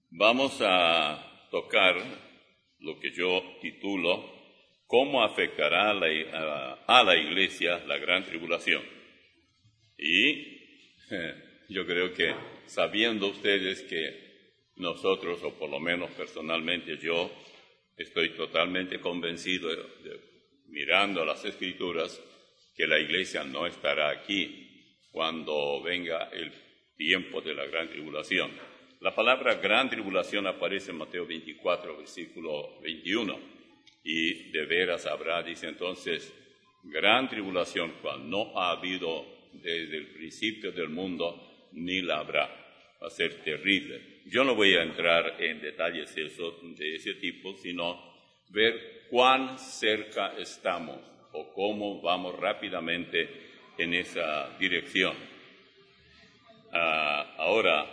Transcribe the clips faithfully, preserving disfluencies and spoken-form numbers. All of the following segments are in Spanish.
Vamos a tocar lo que yo titulo ¿Cómo afectará a la, a, a la iglesia la gran tribulación? Y yo creo que sabiendo ustedes que nosotros, o por lo menos personalmente yo, estoy totalmente convencido, de, de, mirando las Escrituras, que la iglesia no estará aquí cuando venga el tiempo de la gran tribulación. La palabra gran tribulación aparece en Mateo veinticuatro, versículo veintiuno, y de veras habrá, dice entonces, gran tribulación cual no ha habido desde el principio del mundo, ni la habrá. Va a ser terrible. Yo no voy a entrar en detalles eso, de ese tipo, sino ver cuán cerca estamos o cómo vamos rápidamente en esa dirección. Uh, ahora,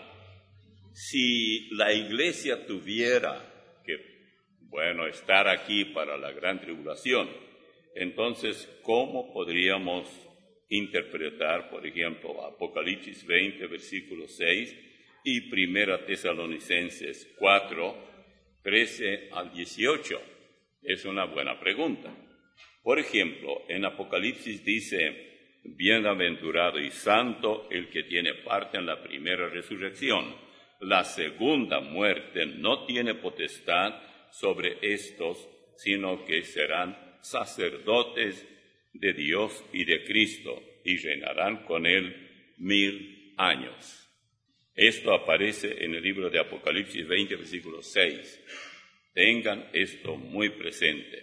si la iglesia tuviera que, bueno, estar aquí para la gran tribulación, entonces, ¿cómo podríamos interpretar, por ejemplo, Apocalipsis veinte, versículo seis, y Primera Tesalonicenses cuatro, trece al dieciocho? Es una buena pregunta. Por ejemplo, en Apocalipsis dice, bienaventurado y santo el que tiene parte en la primera resurrección. La segunda muerte no tiene potestad sobre estos, sino que serán sacerdotes de Dios y de Cristo, y reinarán con él mil años. Esto aparece en el libro de Apocalipsis veinte, versículo seis. Tengan esto muy presente.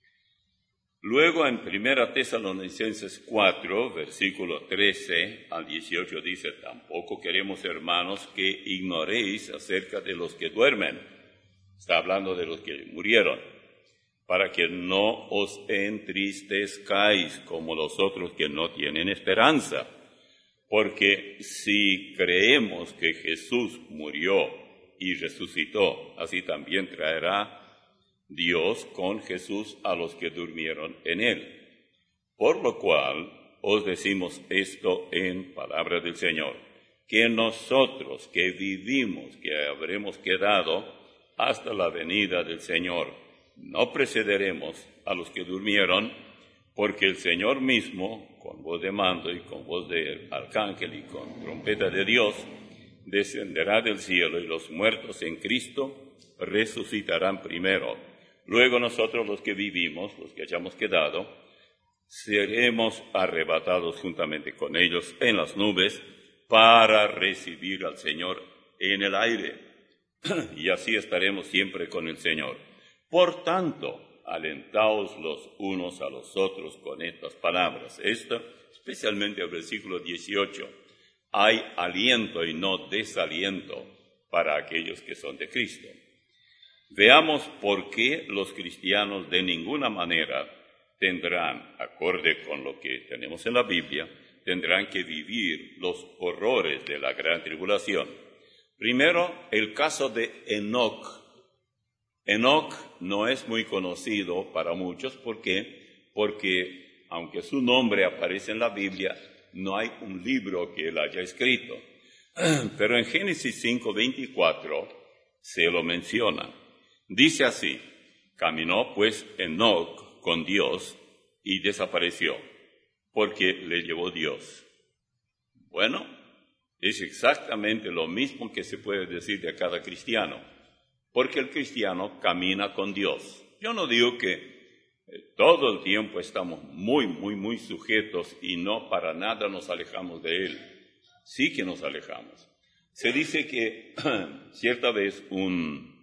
Luego en Primera Tesalonicenses cuatro, versículo trece al dieciocho dice, tampoco queremos, hermanos, que ignoréis acerca de los que duermen. Está hablando de los que murieron, para que no os entristezcáis como los otros que no tienen esperanza. Porque si creemos que Jesús murió y resucitó, así también traerá Dios con Jesús a los que durmieron en él. Por lo cual os decimos esto en palabra del Señor, que nosotros que vivimos, que habremos quedado hasta la venida del Señor, no precederemos a los que durmieron, porque el Señor mismo, con voz de mando y con voz de arcángel y con trompeta de Dios, descenderá del cielo, y los muertos en Cristo resucitarán primero. Luego nosotros los que vivimos, los que hayamos quedado, seremos arrebatados juntamente con ellos en las nubes para recibir al Señor en el aire. Y así estaremos siempre con el Señor. Por tanto, alentaos los unos a los otros con estas palabras. Esto, especialmente el versículo dieciocho. Hay aliento y no desaliento para aquellos que son de Cristo. Veamos por qué los cristianos de ninguna manera tendrán, acorde con lo que tenemos en la Biblia, tendrán que vivir los horrores de la gran tribulación. Primero, el caso de Enoc. Enoc no es muy conocido para muchos. ¿Por qué? Porque, aunque su nombre aparece en la Biblia, no hay un libro que él haya escrito. Pero en Génesis cinco, veinticuatro se lo menciona. Dice así, caminó pues Enoc con Dios y desapareció, porque le llevó Dios. Bueno, es exactamente lo mismo que se puede decir de cada cristiano, porque el cristiano camina con Dios. Yo no digo que eh, todo el tiempo estamos muy, muy, muy sujetos y no para nada nos alejamos de Él. Sí que nos alejamos. Se dice que cierta vez un...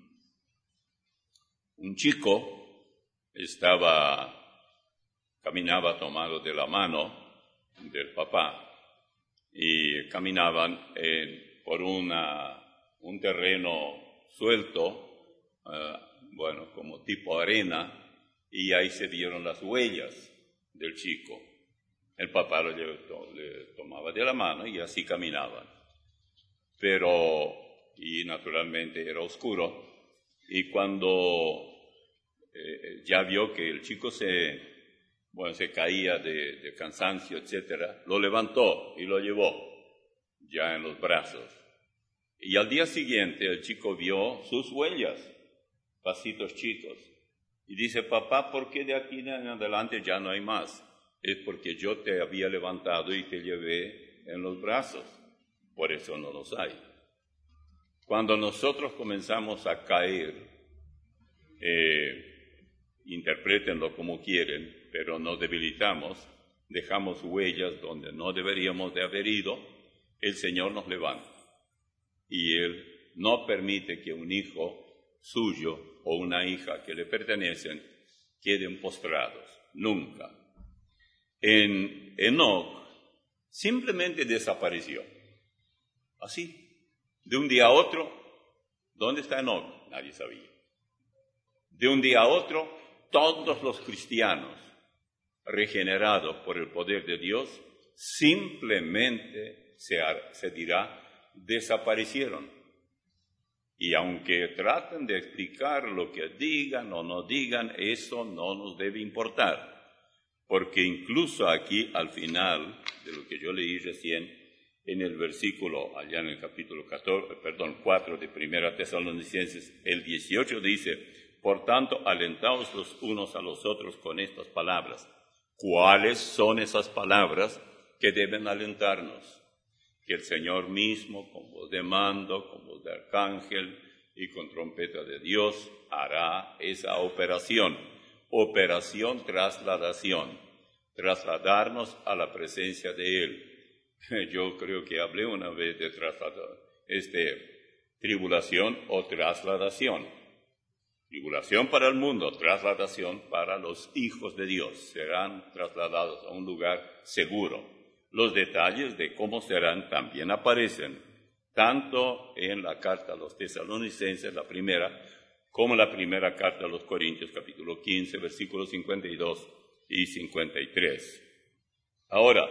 Un chico estaba, caminaba tomado de la mano del papá y caminaban eh, por una, un terreno suelto, uh, bueno, como tipo arena, y ahí se vieron las huellas del chico. El papá lo llevó, le tomaba de la mano y así caminaban. Pero, y naturalmente era oscuro. Y cuando eh, ya vio que el chico se, bueno, se caía de, de cansancio, etcétera, lo levantó y lo llevó ya en los brazos. Y al día siguiente el chico vio sus huellas, pasitos chicos. Y dice, papá, ¿por qué de aquí en adelante ya no hay más? Es porque yo te había levantado y te llevé en los brazos. Por eso no los hay. Cuando nosotros comenzamos a caer, eh, interprétenlo como quieren, pero nos debilitamos, dejamos huellas donde no deberíamos de haber ido, el Señor nos levanta. Y Él no permite que un hijo suyo o una hija que le pertenecen queden postrados, nunca. En Enoc simplemente desapareció, así, de un día a otro. ¿Dónde está Enoc? Nadie sabía. De un día a otro, todos los cristianos regenerados por el poder de Dios, simplemente se, se dirá, desaparecieron. Y aunque traten de explicar lo que digan o no digan, eso no nos debe importar. Porque incluso aquí, al final de lo que yo leí recién, en el versículo, allá en el capítulo catorce, perdón, cuatro de Primera Tesalonicenses, el dieciocho dice, por tanto, alentaos los unos a los otros con estas palabras. ¿Cuáles son esas palabras que deben alentarnos? Que el Señor mismo, con voz de mando, con voz de arcángel y con trompeta de Dios, hará esa operación. Operación trasladación. Trasladarnos a la presencia de Él. Yo creo que hablé una vez de trasladar, este, tribulación o trasladación. Tribulación para el mundo, trasladación para los hijos de Dios. Serán trasladados a un lugar seguro. Los detalles de cómo serán también aparecen, tanto en la carta a los tesalonicenses, la primera, como en la primera carta a los Corintios, capítulo quince, versículos cincuenta y dos y cincuenta y tres. Ahora,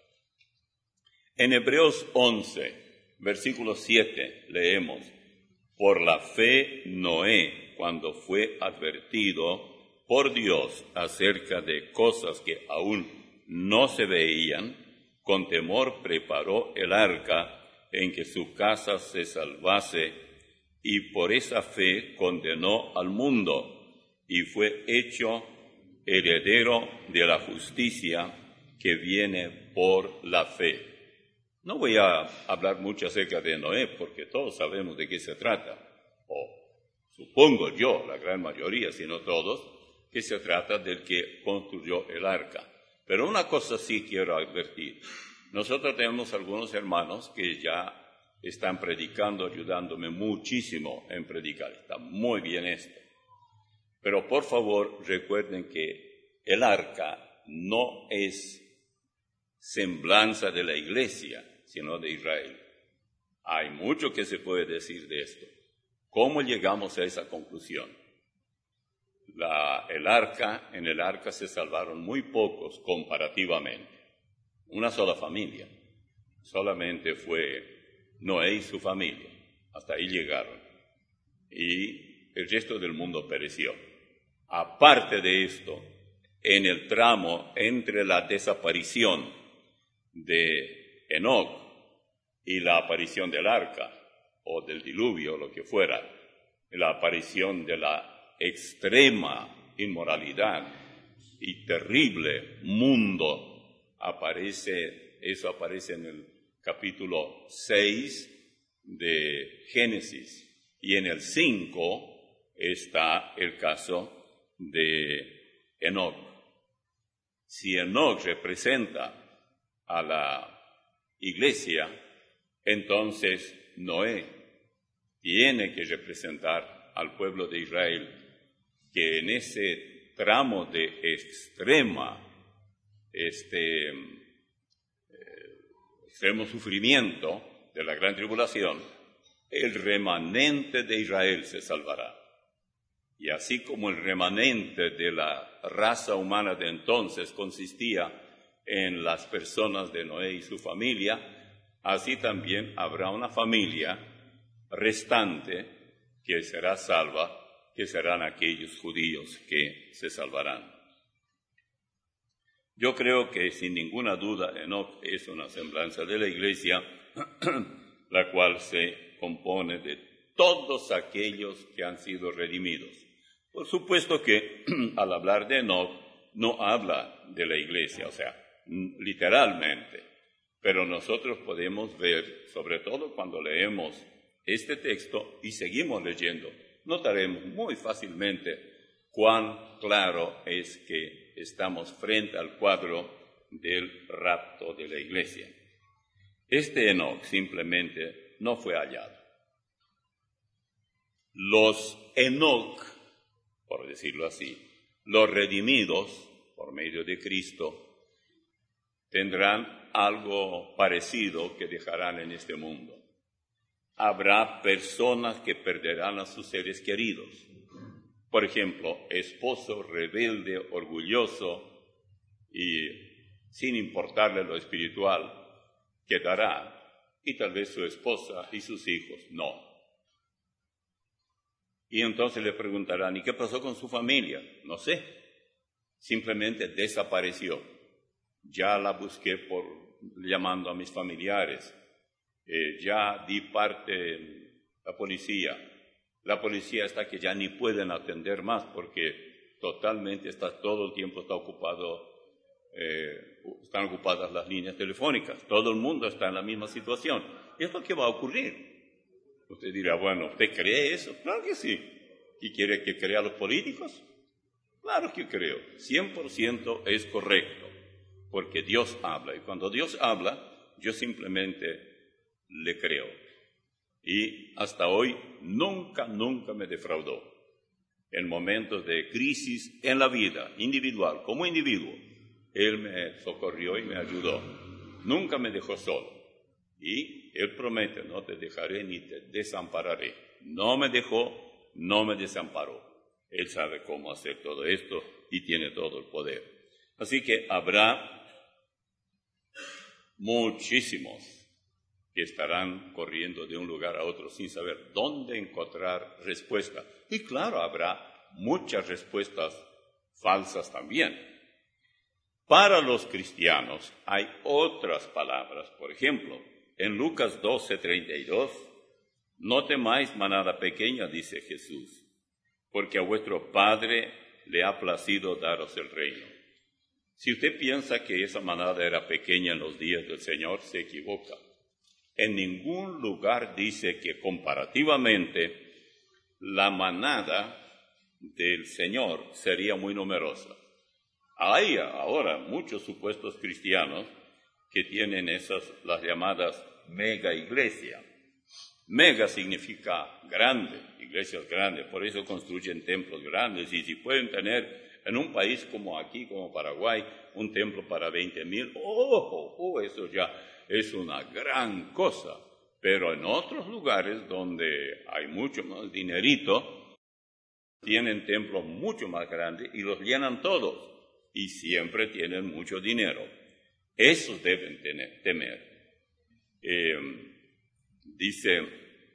en Hebreos once, versículo siete, leemos, por la fe Noé, cuando fue advertido por Dios acerca de cosas que aún no se veían, con temor preparó el arca en que su casa se salvase, y por esa fe condenó al mundo, y fue hecho heredero de la justicia que viene por la fe. No voy a hablar mucho acerca de Noé, porque todos sabemos de qué se trata, o supongo yo, la gran mayoría, si no todos, que se trata del que construyó el arca. Pero una cosa sí quiero advertir. Nosotros tenemos algunos hermanos que ya están predicando, ayudándome muchísimo en predicar. Está muy bien esto. Pero por favor recuerden que el arca no es semblanza de la iglesia, sino de Israel. Hay mucho que se puede decir de esto. ¿Cómo llegamos a esa conclusión? La, el arca, en el arca se salvaron muy pocos comparativamente. Una sola familia. Solamente fue Noé y su familia. Hasta ahí llegaron. Y el resto del mundo pereció. Aparte de esto, en el tramo entre la desaparición de Enoc y la aparición del arca, o del diluvio, lo que fuera, la aparición de la extrema inmoralidad y terrible mundo, aparece, eso aparece en el capítulo seis de Génesis, y en el cinco está el caso de Enoc. Si Enoc representa a la iglesia, entonces Noé tiene que representar al pueblo de Israel, que en ese tramo de extrema, este, eh, extremo sufrimiento de la gran tribulación, el remanente de Israel se salvará. Y así como el remanente de la raza humana de entonces consistía en las personas de Noé y su familia, así también habrá una familia restante que será salva, que serán aquellos judíos que se salvarán. Yo creo que sin ninguna duda Enoc es una semblanza de la iglesia, la cual se compone de todos aquellos que han sido redimidos. Por supuesto que al hablar de Enoc no habla de la iglesia, o sea, literalmente, pero nosotros podemos ver, sobre todo cuando leemos este texto y seguimos leyendo, notaremos muy fácilmente cuán claro es que estamos frente al cuadro del rapto de la iglesia. Este Enoc simplemente no fue hallado. Los Enoc, por decirlo así, los redimidos por medio de Cristo, tendrán algo parecido que dejarán en este mundo. Habrá personas que perderán a sus seres queridos. Por ejemplo, esposo rebelde, orgulloso y sin importarle lo espiritual, quedará, y tal vez su esposa y sus hijos no. Y entonces le preguntarán, ¿y qué pasó con su familia? No sé, simplemente desapareció. Ya la busqué por llamando a mis familiares, eh, ya di parte en la policía. La policía está que ya ni pueden atender más porque totalmente está, todo el tiempo está ocupado, eh, están ocupadas las líneas telefónicas. Todo el mundo está en la misma situación. ¿Y esto qué va a ocurrir? Usted dirá, bueno, ¿usted cree eso? Claro que sí. ¿Y quiere que crea los políticos? Claro que creo. cien por ciento es correcto, porque Dios habla. Y cuando Dios habla, yo simplemente le creo. Y hasta hoy nunca, nunca me defraudó. En momentos de crisis en la vida individual, como individuo, Él me socorrió y me ayudó. Nunca me dejó solo. Y Él promete, no te dejaré ni te desampararé. No me dejó, no me desamparó. Él sabe cómo hacer todo esto y tiene todo el poder. Así que habrá muchísimos que estarán corriendo de un lugar a otro sin saber dónde encontrar respuesta. Y claro, habrá muchas respuestas falsas también. Para los cristianos hay otras palabras. Por ejemplo, en Lucas doce, treinta y dos, no temáis manada pequeña, dice Jesús, porque a vuestro Padre le ha placido daros el reino. Si usted piensa que esa manada era pequeña en los días del Señor, se equivoca. En ningún lugar dice que comparativamente la manada del Señor sería muy numerosa. Hay ahora muchos supuestos cristianos que tienen esas, las llamadas mega iglesias. Mega significa grande, iglesias grandes, por eso construyen templos grandes. Y si pueden tener en un país como aquí, como Paraguay, un templo para veinte mil, oh, oh, eso ya es una gran cosa. Pero en otros lugares donde hay mucho más dinerito, tienen templos mucho más grandes y los llenan todos. Y siempre tienen mucho dinero. Esos deben tener, temer. Eh, dice,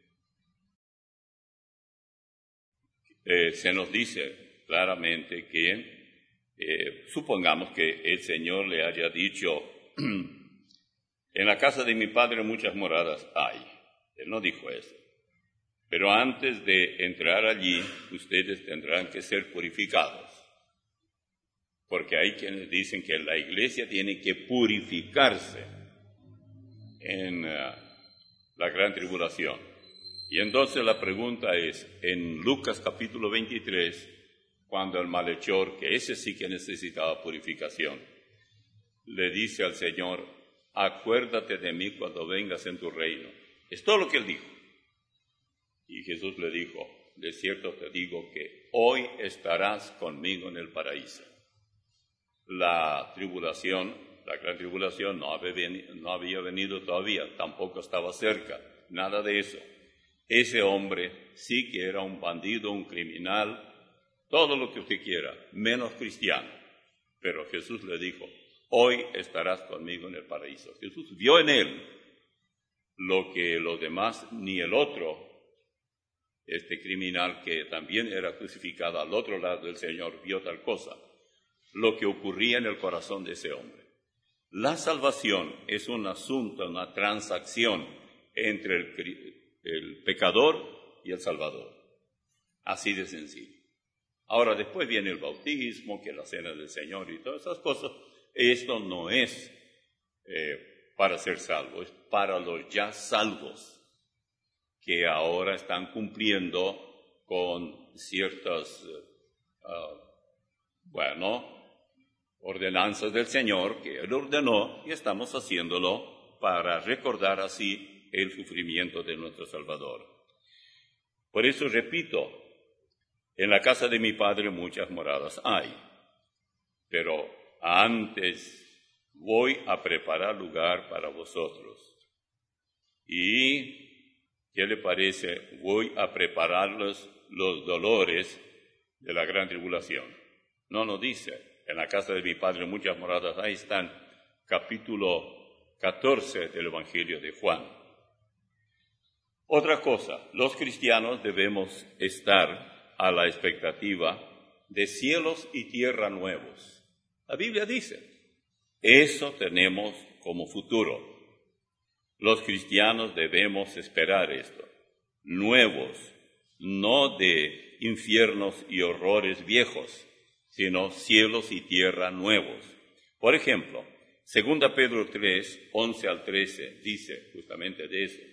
eh, se nos dice claramente que, eh, supongamos que el Señor le haya dicho, en la casa de mi Padre muchas moradas hay. Él no dijo eso. Pero antes de entrar allí, ustedes tendrán que ser purificados. Porque hay quienes dicen que la iglesia tiene que purificarse en uh, la gran tribulación. Y entonces la pregunta es, en Lucas capítulo veintitrés, cuando el malhechor, que ese sí que necesitaba purificación, le dice al Señor, acuérdate de mí cuando vengas en tu reino. Es todo lo que él dijo. Y Jesús le dijo, de cierto te digo que hoy estarás conmigo en el paraíso. La tribulación, la gran tribulación no había, venido, no había venido todavía, tampoco estaba cerca, nada de eso. Ese hombre sí que era un bandido, un criminal, todo lo que usted quiera, menos cristiano. Pero Jesús le dijo, hoy estarás conmigo en el paraíso. Jesús vio en él lo que los demás, ni el otro, este criminal que también era crucificado al otro lado del Señor, vio tal cosa. Lo que ocurría en el corazón de ese hombre. La salvación es un asunto, una transacción entre el, el pecador y el Salvador. Así de sencillo. Ahora, después viene el bautismo, que es la cena del Señor y todas esas cosas. Esto no es eh, para ser salvo, es para los ya salvos, que ahora están cumpliendo con ciertas, uh, bueno, ordenanzas del Señor que Él ordenó, y estamos haciéndolo para recordar así el sufrimiento de nuestro Salvador. Por eso repito, en la casa de mi Padre muchas moradas hay, pero antes voy a preparar lugar para vosotros. ¿Y qué le parece? Voy a prepararles los dolores de la gran tribulación. No nos dice, en la casa de mi Padre muchas moradas, ahí están, capítulo catorce del Evangelio de Juan. Otra cosa, los cristianos debemos estar a la expectativa de cielos y tierra nuevos. La Biblia dice, eso tenemos como futuro. Los cristianos debemos esperar esto, nuevos, no de infiernos y horrores viejos, sino cielos y tierra nuevos. Por ejemplo, segunda Pedro tres, once al trece, dice justamente de eso.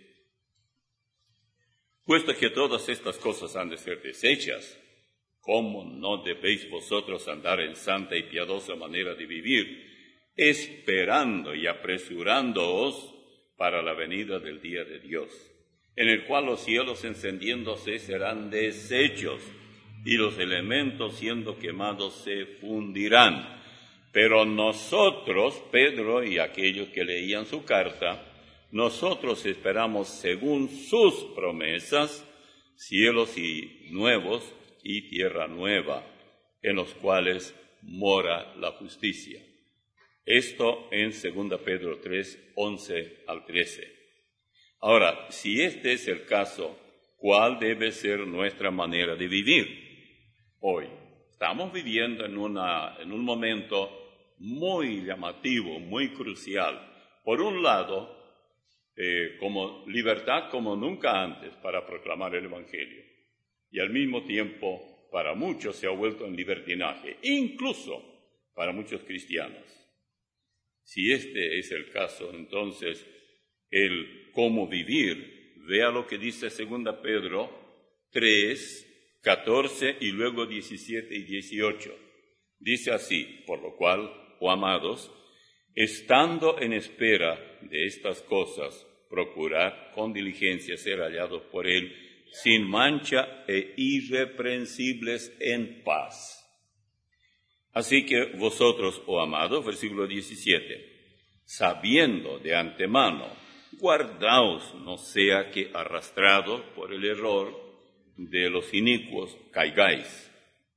Puesto que todas estas cosas han de ser deshechas, ¿cómo no debéis vosotros andar en santa y piadosa manera de vivir, esperando y apresurándoos para la venida del día de Dios, en el cual los cielos encendiéndose serán deshechos, y los elementos siendo quemados se fundirán? Pero nosotros, Pedro y aquellos que leían su carta, nosotros esperamos según sus promesas, cielos y nuevos y tierra nueva, en los cuales mora la justicia. Esto en segunda Pedro tres, once al trece. Ahora, si este es el caso, ¿cuál debe ser nuestra manera de vivir hoy? Estamos viviendo en, una, en un momento muy llamativo, muy crucial. Por un lado, eh, como libertad como nunca antes para proclamar el Evangelio. Y al mismo tiempo, para muchos se ha vuelto en libertinaje, incluso para muchos cristianos. Si este es el caso, entonces, el cómo vivir, vea lo que dice segunda Pedro tres, catorce y luego diecisiete y dieciocho. Dice así, por lo cual, oh amados, estando en espera de estas cosas, procurad con diligencia ser hallados por Él, sin mancha e irreprensibles en paz. Así que vosotros, oh amados, versículo diecisiete, sabiendo de antemano, guardaos, no sea que arrastrados por el error de los inicuos caigáis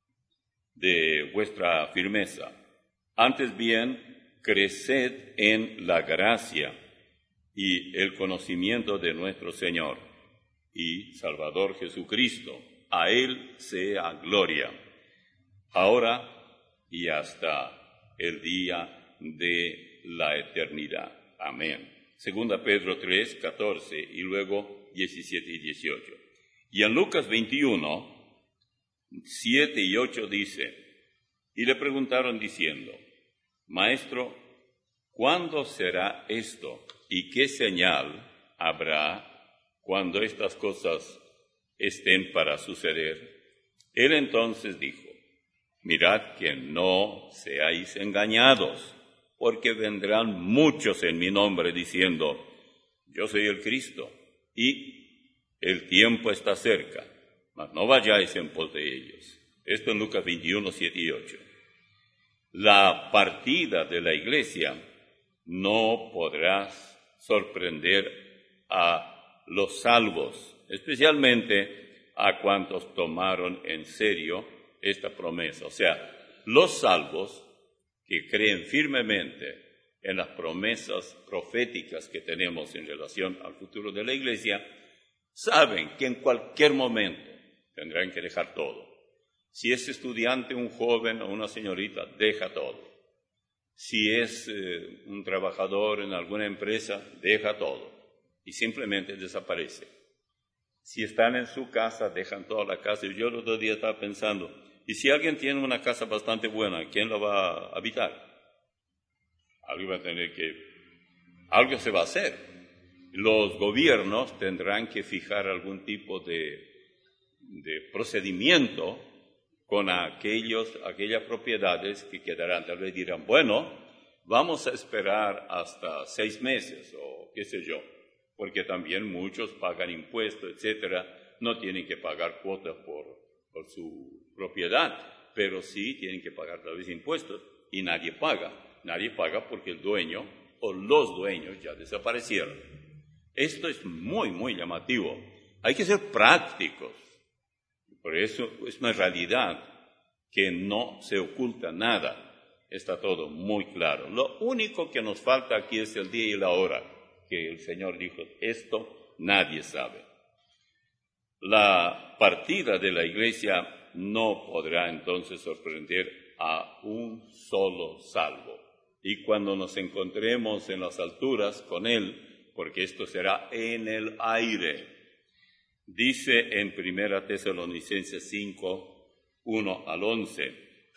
de vuestra firmeza. Antes bien, creced en la gracia y el conocimiento de nuestro Señor y Salvador Jesucristo. A Él sea gloria, ahora y hasta el día de la eternidad. Amén. Segunda Pedro tres, catorce y luego diecisiete y dieciocho. Y en Lucas veintiuno, siete y ocho dice, y le preguntaron diciendo, Maestro, ¿cuándo será esto? ¿Y qué señal habrá cuando estas cosas estén para suceder? Él entonces dijo, mirad que no seáis engañados, porque vendrán muchos en mi nombre diciendo, yo soy el Cristo, y el tiempo está cerca, mas no vayáis en pos de ellos. Esto en Lucas veintiuno, siete y ocho. La partida de la iglesia no podrá sorprender a los salvos, especialmente a cuantos tomaron en serio esta promesa. O sea, los salvos que creen firmemente en las promesas proféticas que tenemos en relación al futuro de la iglesia, saben que en cualquier momento tendrán que dejar todo. Si es estudiante, un joven o una señorita, deja todo. Si es eh, un trabajador en alguna empresa, deja todo y simplemente desaparece. Si están en su casa, dejan toda la casa. Y yo el otro día estaba pensando, ¿y si alguien tiene una casa bastante buena, quién la va a habitar? Alguien va a tener que, algo se va a hacer. Los gobiernos tendrán que fijar algún tipo de, de procedimiento con aquellos, aquellas propiedades que quedarán. Tal vez dirán, bueno, vamos a esperar hasta seis meses o qué sé yo, porque también muchos pagan impuestos, etcétera, no tienen que pagar cuotas por, por su propiedad, pero sí tienen que pagar tal vez impuestos y nadie paga. Nadie paga porque el dueño o los dueños ya desaparecieron. Esto es muy, muy llamativo. Hay que ser prácticos. Por eso es una realidad que no se oculta nada. Está todo muy claro. Lo único que nos falta aquí es el día y la hora, que el Señor dijo, esto nadie sabe. La partida de la iglesia no podrá entonces sorprender a un solo salvo. Y cuando nos encontremos en las alturas con Él, porque esto será en el aire, dice en Primera Tesalonicenses cinco, uno al once,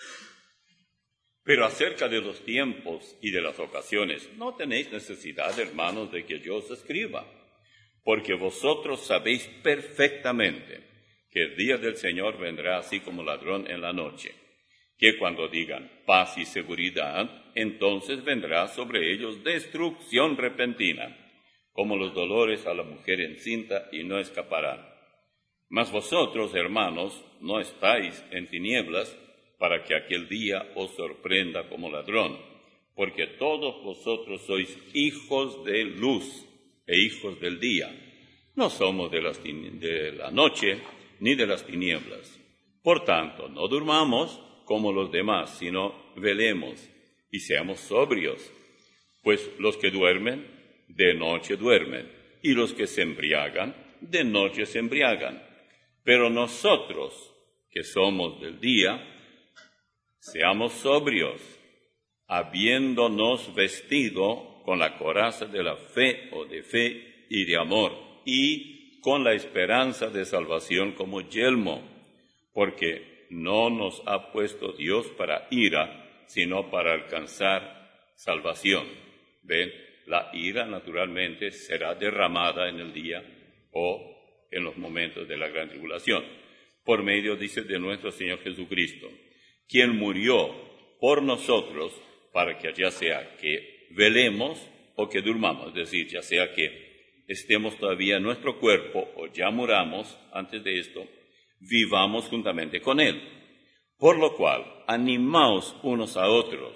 pero acerca de los tiempos y de las ocasiones, no tenéis necesidad, hermanos, de que yo os escriba, porque vosotros sabéis perfectamente que el día del Señor vendrá así como ladrón en la noche, que cuando digan paz y seguridad, entonces vendrá sobre ellos destrucción repentina, como los dolores a la mujer encinta, y no escaparán. Mas vosotros, hermanos, no estáis en tinieblas, para que aquel día os sorprenda como ladrón, porque todos vosotros sois hijos de luz e hijos del día. No somos de, las de la noche ni de las tinieblas. Por tanto, no durmamos como los demás, sino velemos y seamos sobrios. Pues los que duermen, de noche duermen, y los que se embriagan, de noche se embriagan. Pero nosotros, que somos del día, seamos sobrios, habiéndonos vestido con la coraza de la fe o de fe y de amor, y con la esperanza de salvación como yelmo, porque no nos ha puesto Dios para ira, sino para alcanzar salvación. ¿Ven? La ira naturalmente será derramada en el día o en los momentos de la gran tribulación, por medio, dice, de nuestro Señor Jesucristo, quien murió por nosotros para que ya sea que velemos o que durmamos, es decir, ya sea que estemos todavía en nuestro cuerpo o ya muramos antes de esto, vivamos juntamente con Él. Por lo cual, animaos unos a otros,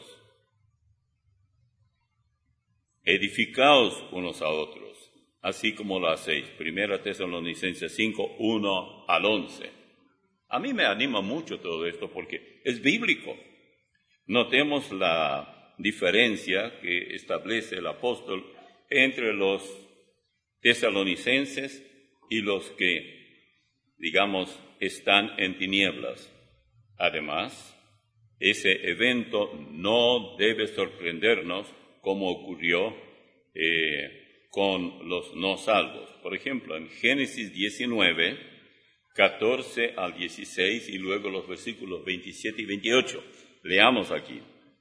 edificaos unos a otros, así como lo hacéis. Primera Tesalonicenses cinco, uno al once. A mí me anima mucho todo esto porque es bíblico. Notemos la diferencia que establece el apóstol entre los tesalonicenses y los que, digamos, están en tinieblas. Además, ese evento no debe sorprendernos como ocurrió eh, con los no salvos. Por ejemplo, en Génesis diecinueve, catorce al dieciséis y luego los versículos veintisiete y veintiocho. Leamos aquí.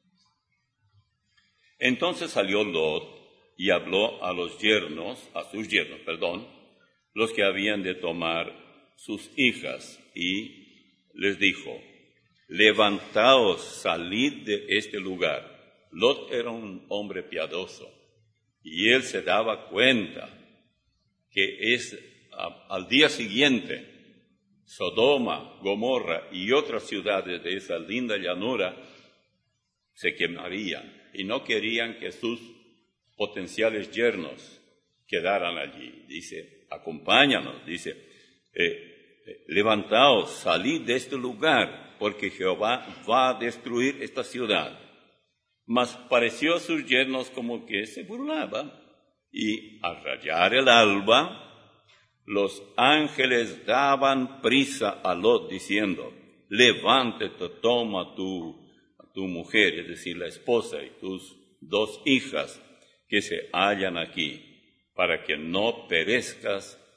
Entonces salió Lot y habló a los yernos, a sus yernos, perdón, los que habían de tomar sus hijas, y les dijo, levantaos, salid de este lugar. Lot era un hombre piadoso, y él se daba cuenta que es a, al día siguiente, Sodoma, Gomorra y otras ciudades de esa linda llanura se quemarían, y no querían que sus potenciales yernos quedaran allí. Dice, acompáñanos, dice, eh, eh, levantaos, salid de este lugar, porque Jehová va a destruir esta ciudad. Mas pareció a sus yernos como que se burlaba, y al rayar el alba, los ángeles daban prisa a Lot diciendo, levántate, toma tu, tu mujer, es decir, la esposa y tus dos hijas que se hallan aquí, para que no perezcas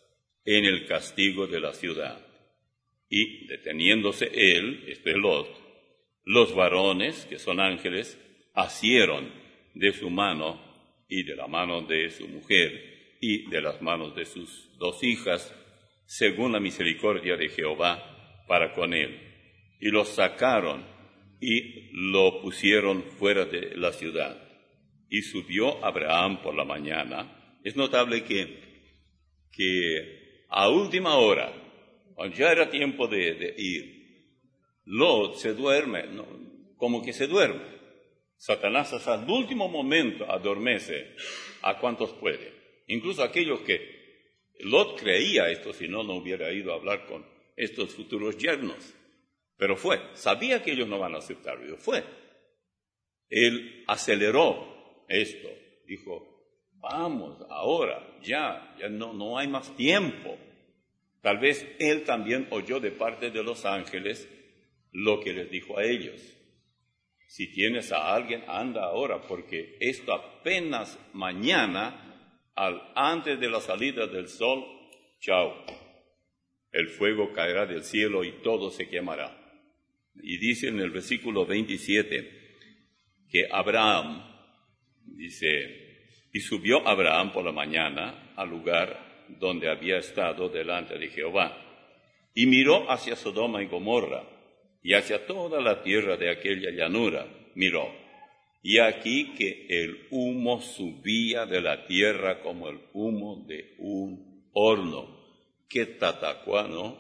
en el castigo de la ciudad. Y deteniéndose él, este Lot, los varones, que son ángeles, asieron de su mano y de la mano de su mujer y de las manos de sus dos hijas, según la misericordia de Jehová para con él. Y los sacaron y lo pusieron fuera de la ciudad. Y subió Abraham por la mañana. Es notable que, que a última hora, cuando ya era tiempo de, de ir, Lot se duerme, ¿no? Como que se duerme. Satanás hasta el último momento adormece a cuantos puede. Incluso aquellos que Lot creía esto, si no, no hubiera ido a hablar con estos futuros yernos. Pero fue, sabía que ellos no van a aceptar, pero fue. Él aceleró esto, dijo, vamos, ahora, ya, ya no, no hay más tiempo. Tal vez él también oyó de parte de los ángeles lo que les dijo a ellos. Si tienes a alguien, anda ahora, porque esto apenas mañana, al, antes de la salida del sol, chao, el fuego caerá del cielo y todo se quemará. Y dice en el versículo veintisiete que Abraham, dice, y subió Abraham por la mañana al lugar donde había estado delante de Jehová, y miró hacia Sodoma y Gomorra, y hacia toda la tierra de aquella llanura, miró, y aquí que el humo subía de la tierra como el humo de un horno. ¡Qué tatacuá, ¿no?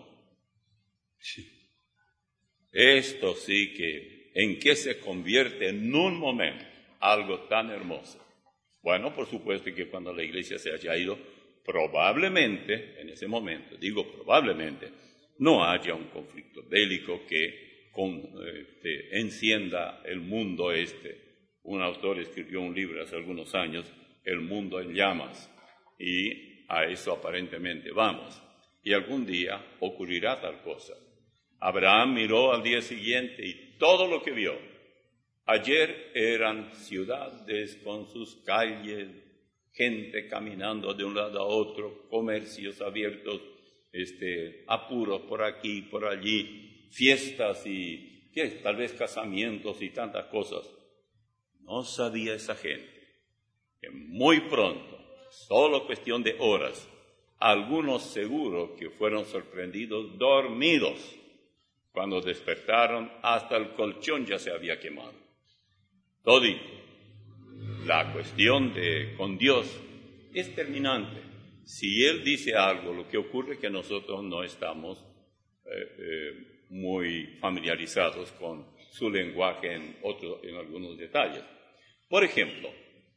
Esto sí que, ¿en qué se convierte en un momento algo tan hermoso? Bueno, por supuesto que cuando la iglesia se haya ido, probablemente, en ese momento, digo probablemente, no haya un conflicto bélico que con, este, encienda el mundo este. Un autor escribió un libro hace algunos años, El mundo en llamas, y a eso aparentemente vamos. Y algún día ocurrirá tal cosa. Abraham miró al día siguiente y todo lo que vio. Ayer eran ciudades con sus calles, gente caminando de un lado a otro, comercios abiertos, este, apuros por aquí, por allí, fiestas y ¿qué? Tal vez casamientos y tantas cosas. No sabía esa gente que muy pronto, solo cuestión de horas, algunos seguro que fueron sorprendidos dormidos. Cuando despertaron, hasta el colchón ya se había quemado. Todito. La cuestión de con Dios es terminante. Si Él dice algo, lo que ocurre es que nosotros no estamos eh, eh, muy familiarizados con su lenguaje en, otro, en algunos detalles. Por ejemplo,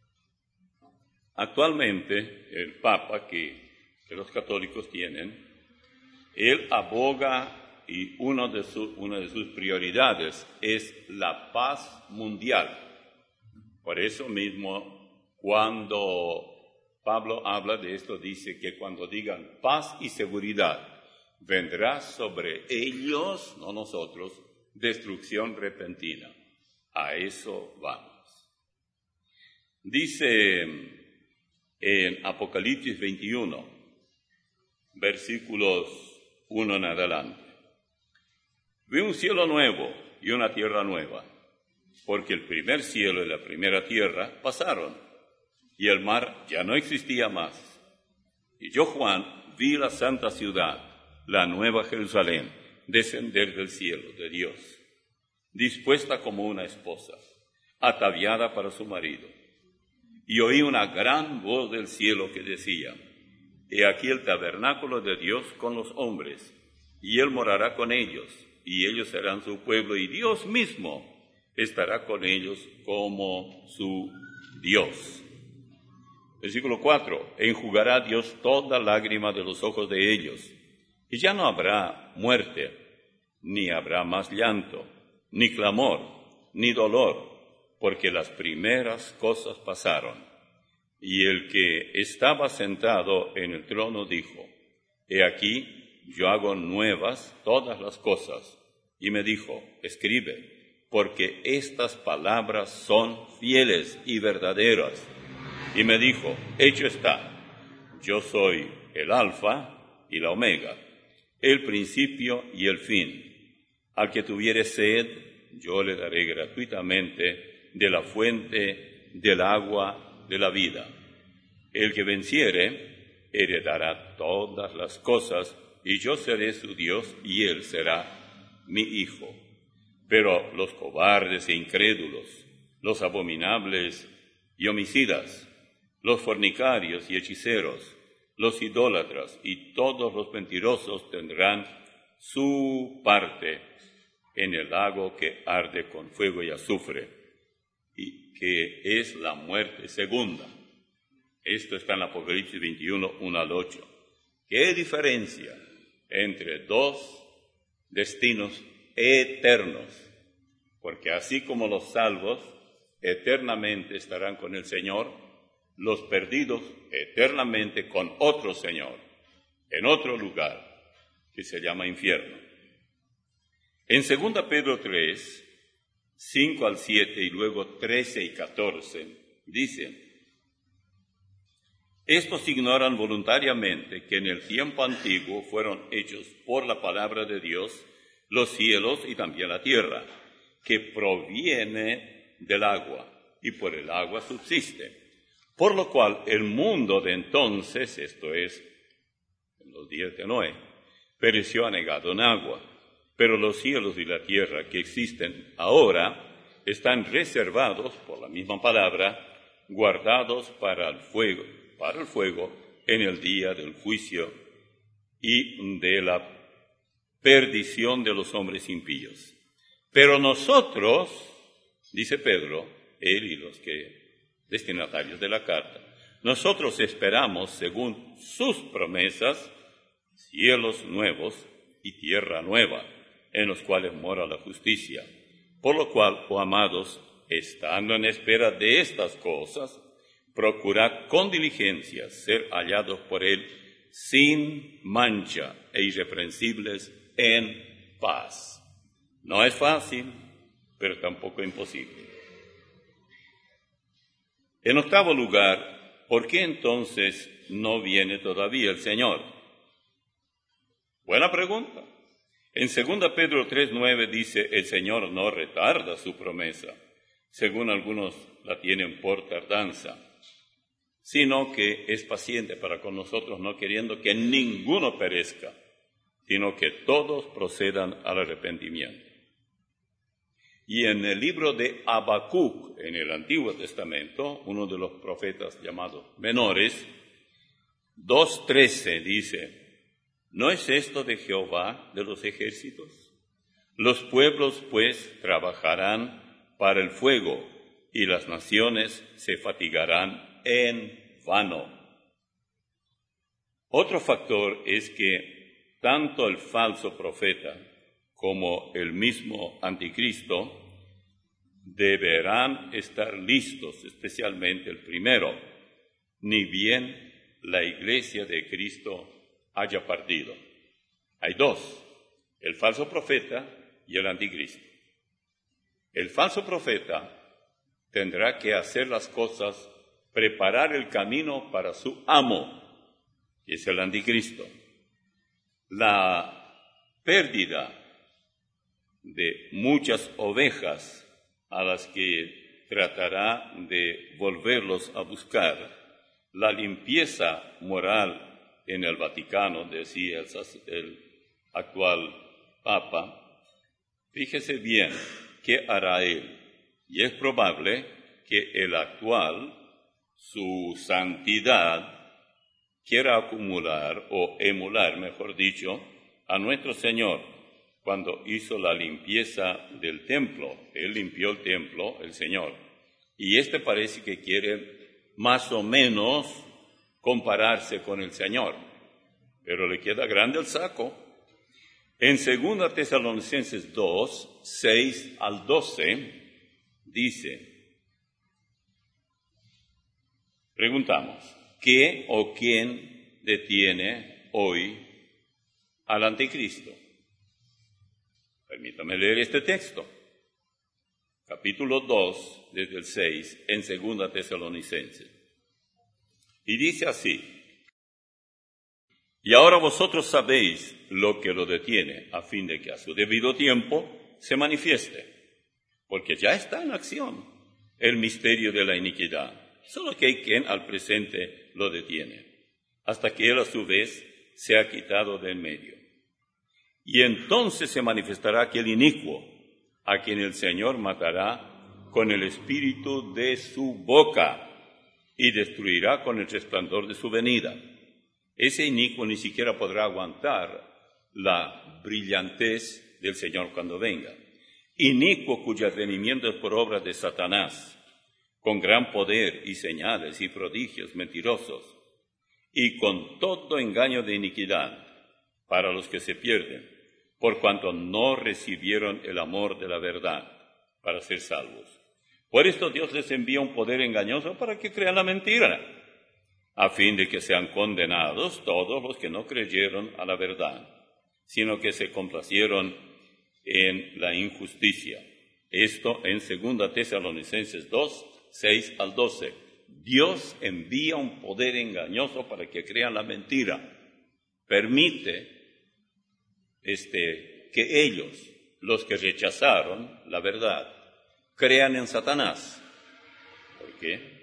actualmente el Papa que, que los católicos tienen, él aboga y uno de su, una de sus prioridades es la paz mundial. Por eso mismo, cuando Pablo habla de esto, dice que cuando digan paz y seguridad, vendrá sobre ellos, no nosotros, destrucción repentina. A eso vamos. Dice en Apocalipsis veintiuno, versículos uno en adelante. Vi un cielo nuevo y una tierra nueva, porque el primer cielo y la primera tierra pasaron, y el mar ya no existía más. Y yo, Juan, vi la santa ciudad, la nueva Jerusalén, descender del cielo de Dios, dispuesta como una esposa, ataviada para su marido. Y oí una gran voz del cielo que decía, he aquí el tabernáculo de Dios con los hombres, y Él morará con ellos, y ellos serán su pueblo, y Dios mismo estará con ellos como su Dios. Versículo cuatro, enjugará Dios toda lágrima de los ojos de ellos, y ya no habrá muerte, ni habrá más llanto, ni clamor, ni dolor, porque las primeras cosas pasaron. Y el que estaba sentado en el trono dijo, he aquí, yo hago nuevas todas las cosas. Y me dijo, escribe, porque estas palabras son fieles y verdaderas. Y me dijo, hecho está, yo soy el Alfa y la omega, el principio y el fin. Al que tuviere sed, yo le daré gratuitamente de la fuente del agua de la vida. El que venciere, heredará todas las cosas, y yo seré su Dios, y él será mi hijo. Pero los cobardes e incrédulos, los abominables y homicidas, los fornicarios y hechiceros, los idólatras y todos los mentirosos tendrán su parte en el lago que arde con fuego y azufre, y que es la muerte segunda. Esto está en Apocalipsis veintiuno, uno al ocho. ¿Qué diferencia entre dos destinos eternos? Porque así como los salvos eternamente estarán con el Señor, los perdidos eternamente con otro Señor, en otro lugar, que se llama infierno. En segunda Pedro tres, cinco al siete y luego trece y catorce, dice: estos ignoran voluntariamente que en el tiempo antiguo fueron hechos por la palabra de Dios los cielos y también la tierra, que proviene del agua, y por el agua subsiste. Por lo cual el mundo de entonces, esto es, en los días de Noé, pereció anegado en agua, pero los cielos y la tierra que existen ahora están reservados, por la misma palabra, guardados para el fuego, para el fuego en el día del juicio y de la perdición de los hombres impíos. Pero nosotros, dice Pedro, él y los que destinatarios de la carta, nosotros esperamos, según sus promesas, cielos nuevos y tierra nueva, en los cuales mora la justicia. Por lo cual, oh amados, estando en espera de estas cosas, procurad con diligencia ser hallados por él sin mancha e irreprensibles en paz. No es fácil, pero tampoco imposible. En octavo lugar, ¿por qué entonces no viene todavía el Señor? Buena pregunta. En segunda Pedro tres nueve dice: el Señor no retarda su promesa, según algunos la tienen por tardanza, sino que es paciente para con nosotros, no queriendo que ninguno perezca, sino que todos procedan al arrepentimiento. Y en el libro de Habacuc, en el Antiguo Testamento, uno de los profetas llamados menores, dos trece dice: ¿no es esto de Jehová de los ejércitos? Los pueblos, pues, trabajarán para el fuego, y las naciones se fatigarán en vano. Otro factor es que tanto el falso profeta como el mismo anticristo deberán estar listos, especialmente el primero, ni bien la iglesia de Cristo haya partido. Hay dos, el falso profeta y el anticristo. El falso profeta tendrá que hacer las cosas, preparar el camino para su amo, que es el anticristo. La pérdida de muchas ovejas a las que tratará de volverlos a buscar, la limpieza moral en el Vaticano, decía el, el actual Papa. Fíjese bien qué hará él, y es probable que el actual, su santidad, quiera acumular o emular, mejor dicho, a nuestro Señor cuando hizo la limpieza del templo. Él limpió el templo, el Señor, y este parece que quiere más o menos compararse con el Señor, pero le queda grande el saco. En segunda Tesalonicenses dos, seis al doce, dice, preguntamos, ¿qué o quién detiene hoy al anticristo? Permítame leer este texto. Capítulo dos, desde el seis, en segunda Tesalonicenses. Y dice así: Y ahora vosotros sabéis lo que lo detiene, a fin de que a su debido tiempo se manifieste, porque ya está en acción el misterio de la iniquidad, solo que hay quien al presente lo detiene, hasta que él a su vez sea quitado de en medio. Y entonces se manifestará aquel inicuo, a quien el Señor matará con el espíritu de su boca, y destruirá con el resplandor de su venida. Ese inicuo ni siquiera podrá aguantar la brillantez del Señor cuando venga. Inicuo cuyo advenimiento es por obra de Satanás, con gran poder y señales y prodigios mentirosos, y con todo engaño de iniquidad para los que se pierden, por cuanto no recibieron el amor de la verdad para ser salvos. Por esto Dios les envía un poder engañoso para que crean la mentira, a fin de que sean condenados todos los que no creyeron a la verdad, sino que se complacieron en la injusticia. Esto en segunda Tesalonicenses dos, seis al doce. Dios envía un poder engañoso para que crean la mentira. Permite este, que ellos, los que rechazaron la verdad, crean en Satanás. ¿Por qué?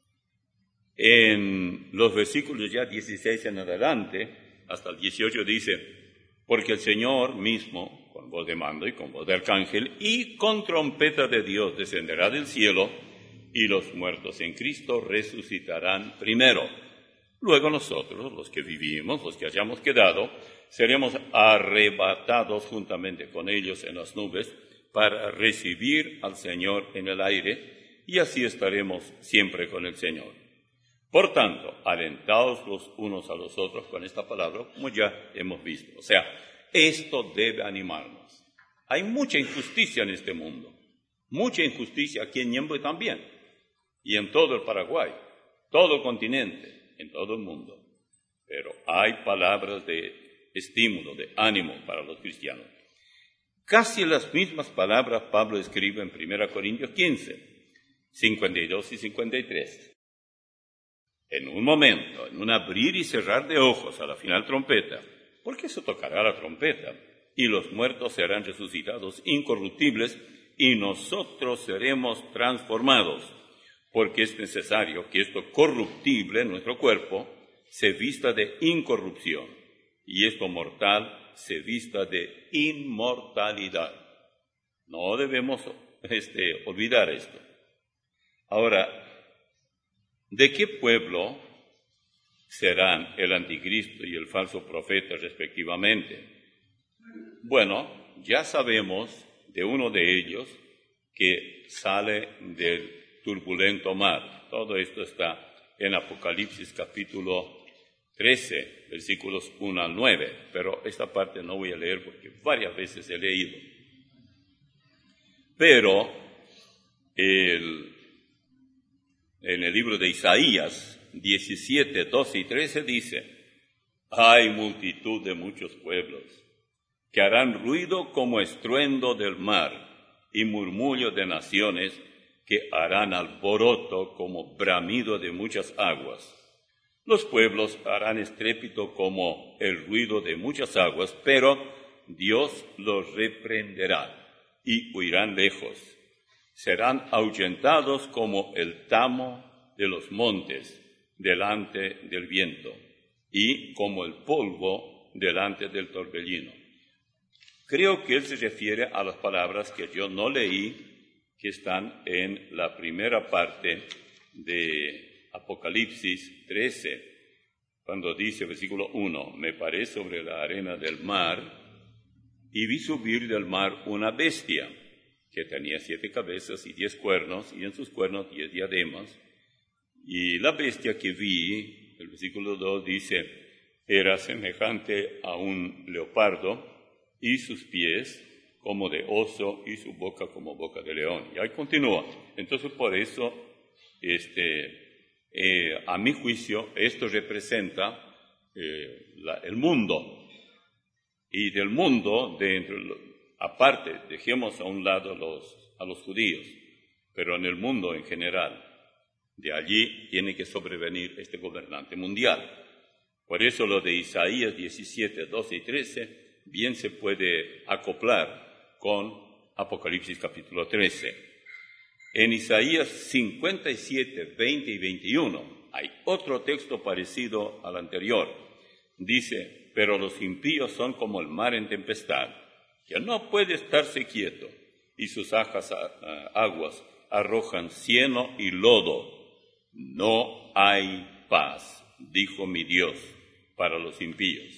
En los versículos ya dieciséis en adelante, hasta el dieciocho dice, porque el Señor mismo, con voz de mando y con voz de arcángel, y con trompeta de Dios descenderá del cielo, y los muertos en Cristo resucitarán primero. Luego nosotros, los que vivimos, los que hayamos quedado, seremos arrebatados juntamente con ellos en las nubes para recibir al Señor en el aire, y así estaremos siempre con el Señor. Por tanto, alentaos los unos a los otros con esta palabra, como ya hemos visto. O sea, esto debe animarnos. Hay mucha injusticia en este mundo, mucha injusticia aquí en Ñemby también, y en todo el Paraguay, todo el continente, en todo el mundo. Pero hay palabras de estímulo, de ánimo para los cristianos. Casi las mismas palabras Pablo escribe en primera Corintios quince, cincuenta y dos y cincuenta y tres. En un momento, en un abrir y cerrar de ojos a la final trompeta, porque se tocará la trompeta, y los muertos serán resucitados incorruptibles, y nosotros seremos transformados, porque es necesario que esto corruptible, nuestro cuerpo, se vista de incorrupción, y esto mortal se vista de inmortalidad. No debemos este, olvidar esto. Ahora, ¿de qué pueblo serán el anticristo y el falso profeta respectivamente? Bueno, ya sabemos de uno de ellos que sale del turbulento mar. Todo esto está en Apocalipsis capítulo trece, versículos uno al nueve, pero esta parte no voy a leer porque varias veces he leído. Pero el en el libro de Isaías diecisiete, doce y trece dice, hay multitud de muchos pueblos que harán ruido como estruendo del mar y murmullo de naciones que harán alboroto como bramido de muchas aguas. Los pueblos harán estrépito como el ruido de muchas aguas, pero Dios los reprenderá y huirán lejos. Serán ahuyentados como el tamo de los montes delante del viento y como el polvo delante del torbellino. Creo que él se refiere a las palabras que yo no leí, que están en la primera parte de Apocalipsis trece, cuando dice, versículo uno, me paré sobre la arena del mar y vi subir del mar una bestia, que tenía siete cabezas y diez cuernos, y en sus cuernos diez diademas. Y la bestia que vi, el versículo dos dice, era semejante a un leopardo, y sus pies como de oso, y su boca como boca de león. Y ahí continúa. Entonces, por eso, este, eh, a mi juicio, esto representa eh, la, el mundo. Y del mundo, dentro aparte, dejemos a un lado los, a los judíos, pero en el mundo en general, de allí tiene que sobrevenir este gobernante mundial. Por eso lo de Isaías diecisiete, doce y trece bien se puede acoplar con Apocalipsis capítulo trece. En Isaías cincuenta y siete, veinte y veintiuno hay otro texto parecido al anterior. Dice, pero los impíos son como el mar en tempestad, que no puede estarse quieto, y sus ajas, aguas arrojan cieno y lodo. No hay paz, dijo mi Dios, para los impíos.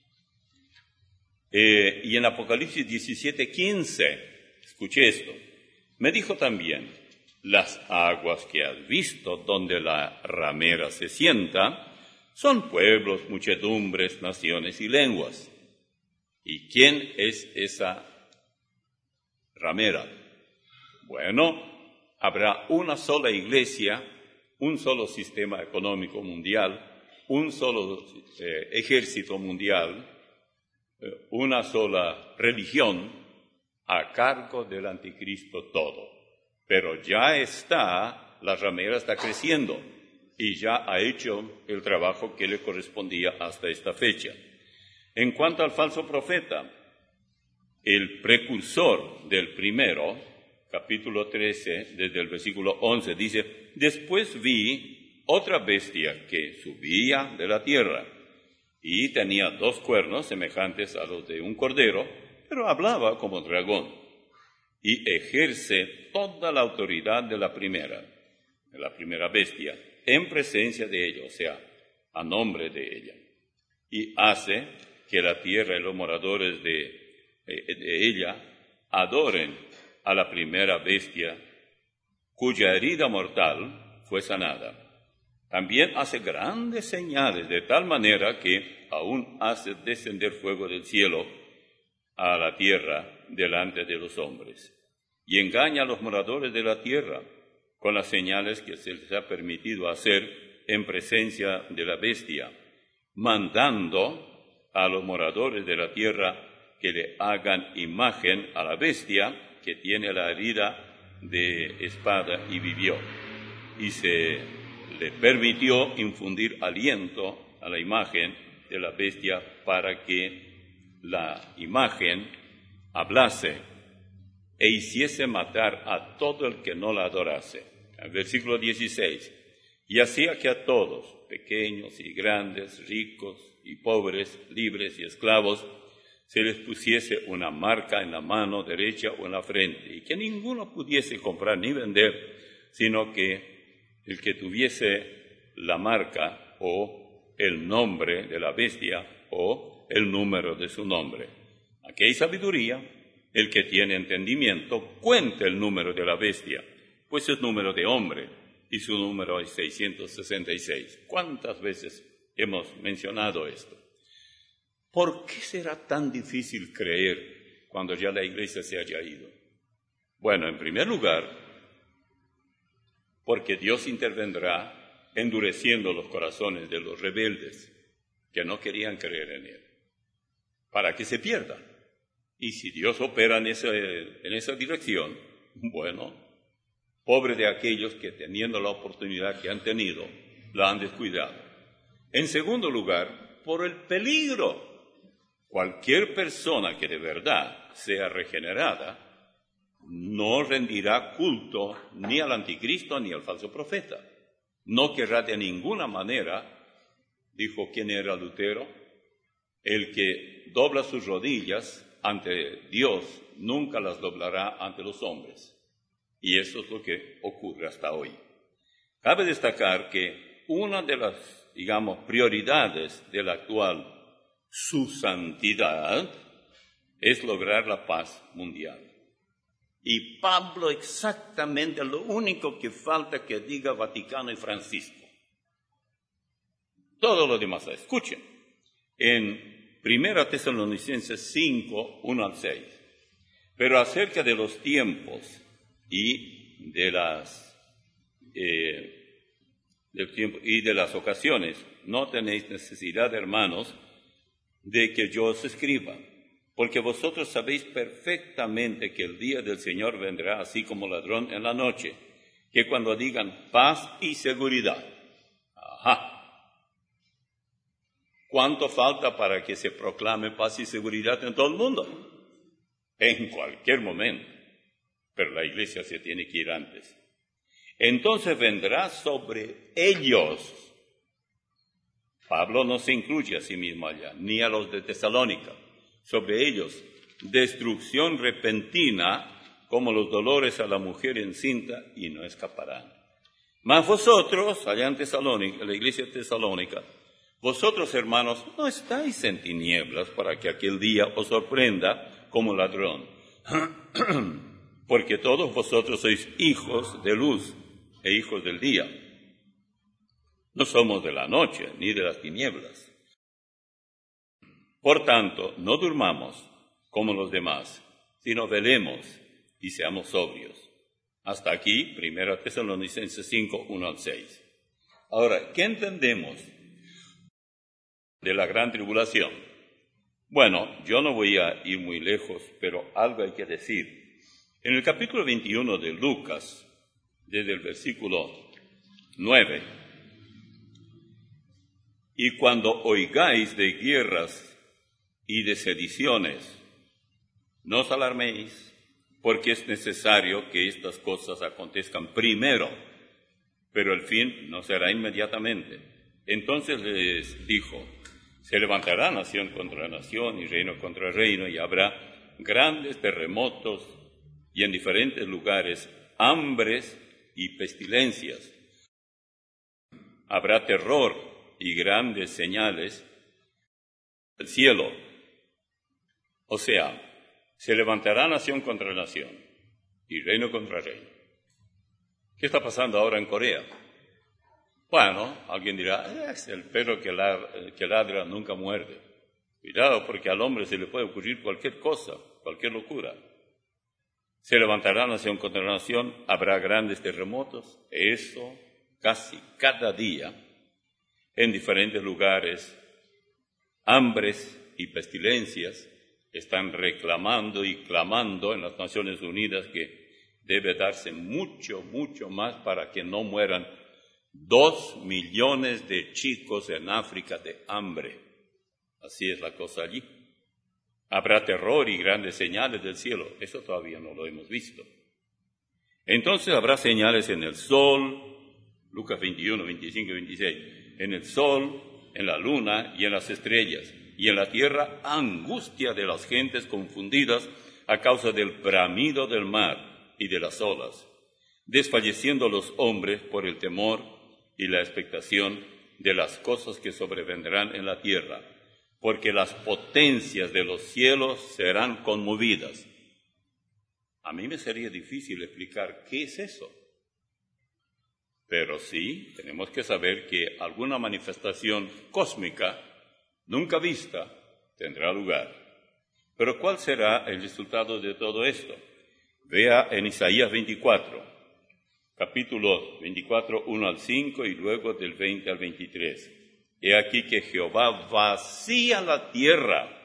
Eh, y en Apocalipsis diecisiete, quince, escuché esto, me dijo también, las aguas que has visto donde la ramera se sienta son pueblos, muchedumbres, naciones y lenguas. ¿Y quién es esa ramera? Bueno, habrá una sola iglesia, un solo sistema económico mundial, un solo eh, ejército mundial, eh, una sola religión a cargo del anticristo todo. Pero ya está, la ramera está creciendo y ya ha hecho el trabajo que le correspondía hasta esta fecha. En cuanto al falso profeta, el precursor del primero, capítulo trece, desde el versículo once, dice, después vi otra bestia que subía de la tierra y tenía dos cuernos semejantes a los de un cordero, pero hablaba como dragón y ejerce toda la autoridad de la primera, de la primera bestia, en presencia de ella, o sea, a nombre de ella, y hace que la tierra y los moradores de, de ella adoren a la primera bestia, cuya herida mortal fue sanada. También hace grandes señales, de tal manera que aún hace descender fuego del cielo a la tierra delante de los hombres, y engaña a los moradores de la tierra con las señales que se les ha permitido hacer en presencia de la bestia, mandando a los moradores de la tierra que le hagan imagen a la bestia que tiene la herida de espada y vivió. Y se le permitió infundir aliento a la imagen de la bestia para que la imagen hablase e hiciese matar a todo el que no la adorase. El versículo dieciséis, y hacía que a todos, pequeños y grandes, ricos y pobres, libres y esclavos, se les pusiese una marca en la mano derecha o en la frente, y que ninguno pudiese comprar ni vender, sino que el que tuviese la marca o el nombre de la bestia o el número de su nombre. Aquí hay sabiduría. El que tiene entendimiento cuente el número de la bestia, pues es número de hombre, y su número es seiscientos sesenta y seis. ¿Cuántas veces hemos mencionado esto? ¿Por qué será tan difícil creer cuando ya la iglesia se haya ido? Bueno, en primer lugar, porque Dios intervendrá endureciendo los corazones de los rebeldes que no querían creer en Él, para que se pierdan. Y si Dios opera en esa, en esa dirección, bueno, pobre de aquellos que teniendo la oportunidad que han tenido, la han descuidado. En segundo lugar, por el peligro. Cualquier persona que de verdad sea regenerada no rendirá culto ni al anticristo ni al falso profeta. No querrá de ninguna manera, dijo quién era Lutero, el que dobla sus rodillas ante Dios nunca las doblará ante los hombres. Y eso es lo que ocurre hasta hoy. Cabe destacar que una de las, digamos, prioridades de la actual su santidad es lograr la paz mundial. Y Pablo exactamente lo único que falta que diga Vaticano y Francisco. Todo lo demás, escuchen. En Primera Tesalonicenses cinco, uno al seis. Pero acerca de los tiempos y de las eh, del tiempo y de las ocasiones, no tenéis necesidad, hermanos, de que yo os escriba, porque vosotros sabéis perfectamente que el día del Señor vendrá así como ladrón en la noche, que cuando digan paz y seguridad, ajá, ¿Cuánto falta para que se proclame paz y seguridad en todo el mundo? En cualquier momento. Pero la iglesia se tiene que ir antes. Entonces vendrá sobre ellos. Pablo no se incluye a sí mismo allá, ni a los de Tesalónica. Sobre ellos, destrucción repentina, como los dolores a la mujer encinta, y no escaparán. Mas vosotros, allá en Tesalónica, en la iglesia de Tesalónica, vosotros, hermanos, no estáis en tinieblas para que aquel día os sorprenda como ladrón. Porque todos vosotros sois hijos de luz e hijos del día. No somos de la noche ni de las tinieblas. Por tanto, no durmamos como los demás, sino velemos y seamos sobrios. Hasta aquí, primera Tesalonicenses cinco, uno al seis. Ahora, ¿qué entendemos de la gran tribulación? Bueno, yo no voy a ir muy lejos, pero algo hay que decir. En el capítulo veintiuno de Lucas, desde el versículo nueve, y cuando oigáis de guerras y de sediciones, no os alarméis, porque es necesario que estas cosas acontezcan primero, pero el fin no será inmediatamente. Entonces les dijo, se levantará nación contra nación y reino contra reino, y habrá grandes terremotos y en diferentes lugares hambres y pestilencias. Habrá terror y grandes señales del cielo. O sea, se levantará nación contra nación y reino contra reino. ¿Qué está pasando ahora en Corea? Bueno, alguien dirá, es el perro que ladra, que ladra nunca muerde. Cuidado, porque al hombre se le puede ocurrir cualquier cosa, cualquier locura. Se levantará nación contra nación, habrá grandes terremotos, eso casi cada día, en diferentes lugares, hambres y pestilencias. Están reclamando y clamando en las Naciones Unidas que debe darse mucho, mucho más para que no mueran dos millones de chicos en África de hambre. Así es la cosa allí. Habrá terror y grandes señales del cielo. Eso todavía no lo hemos visto. Entonces habrá señales en el sol, Lucas veintiuno, veinticinco y veintiséis, en el sol, en la luna y en las estrellas. Y en la tierra, angustia de las gentes confundidas a causa del bramido del mar y de las olas, desfalleciendo los hombres por el temor y la expectación de las cosas que sobrevendrán en la tierra, porque las potencias de los cielos serán conmovidas. A mí me sería difícil explicar qué es eso, pero sí tenemos que saber que alguna manifestación cósmica nunca vista tendrá lugar. Pero ¿cuál será el resultado de todo esto? Vea en Isaías veinticuatro, capítulo veinticuatro, uno al cinco y luego del veinte al veintitrés. He aquí que Jehová vacía la tierra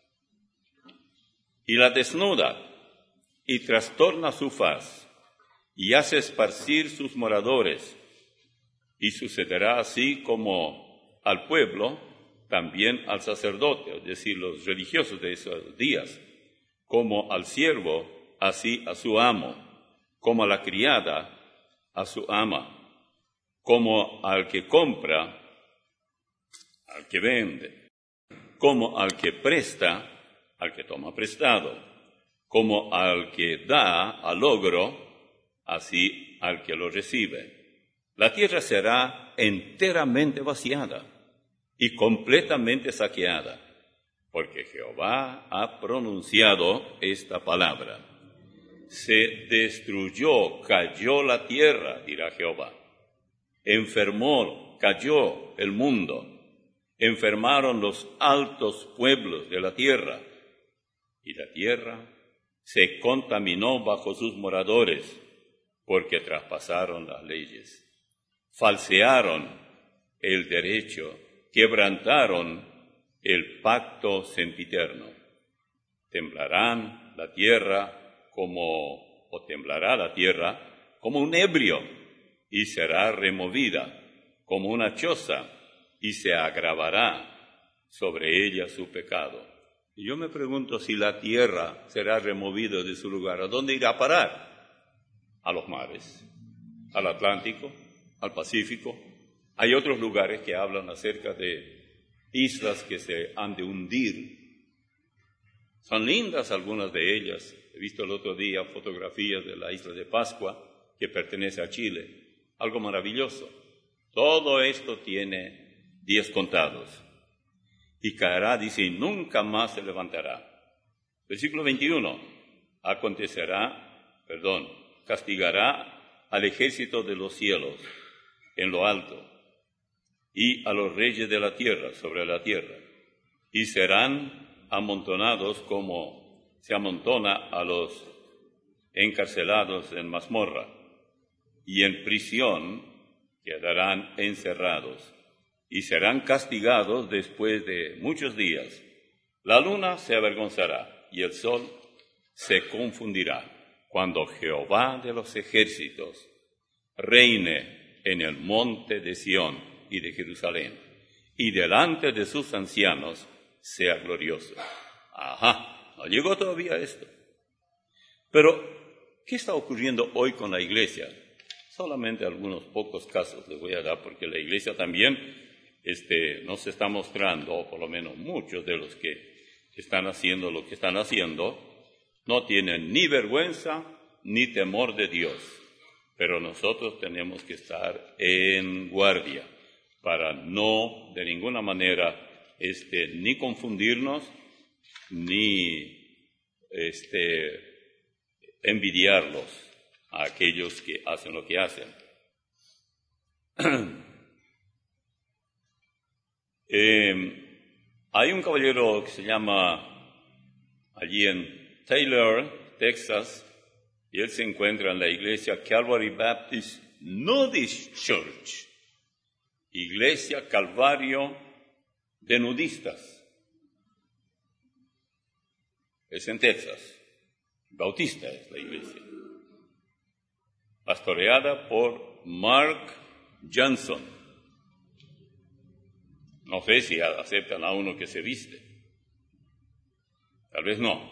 y la desnuda y trastorna su faz y hace esparcir sus moradores. Y sucederá así como al pueblo, también al sacerdote, es decir, los religiosos de esos días, como al siervo, así a su amo, como a la criada, a su ama, como al que compra, al que vende, como al que presta, al que toma prestado, como al que da al logro, así al que lo recibe. La tierra será enteramente vaciada y completamente saqueada, porque Jehová ha pronunciado esta palabra. Se destruyó, cayó la tierra, dirá Jehová. Enfermó, cayó el mundo. Enfermaron los altos pueblos de la tierra, y la tierra se contaminó bajo sus moradores, porque traspasaron las leyes, falsearon el derecho, quebrantaron el pacto sempiterno. Temblarán la tierra como, o temblará la tierra como un ebrio, y será removida como una choza, y se agravará sobre ella su pecado. Y yo me pregunto si la tierra será removida de su lugar. ¿A dónde irá a parar? A los mares, al Atlántico, al Pacífico. Hay otros lugares que hablan acerca de islas que se han de hundir. Son lindas algunas de ellas. He visto el otro día fotografías de la isla de Pascua, que pertenece a Chile. Algo maravilloso. Todo esto tiene días contados. Y caerá, dice, y nunca más se levantará. Versículo veintiuno. Acontecerá, perdón, castigará al ejército de los cielos en lo alto y a los reyes de la tierra sobre la tierra. Y serán amontonados como se amontona a los encarcelados en mazmorra. Y en prisión quedarán encerrados. Y serán castigados después de muchos días. La luna se avergonzará y el sol se confundirá cuando Jehová de los ejércitos reine en el monte de Sión y de Jerusalén, y delante de sus ancianos sea glorioso. Ajá, no llegó todavía esto. Pero, ¿qué está ocurriendo hoy con la iglesia? Solamente algunos pocos casos les voy a dar, porque la iglesia también Este, nos está mostrando, o por lo menos muchos de los que están haciendo lo que están haciendo, no tienen ni vergüenza ni temor de Dios. Pero nosotros tenemos que estar en guardia para no, de ninguna manera, este, ni confundirnos, ni este, envidiarlos a aquellos que hacen lo que hacen. Eh, hay un caballero que se llama allí en Taylor, Texas, y él se encuentra en la iglesia Calvary Baptist Nudist Church, iglesia Calvario de nudistas. Es en Texas, bautista es la iglesia, pastoreada por Mark Johnson. No sé si aceptan a uno que se viste. Tal vez no.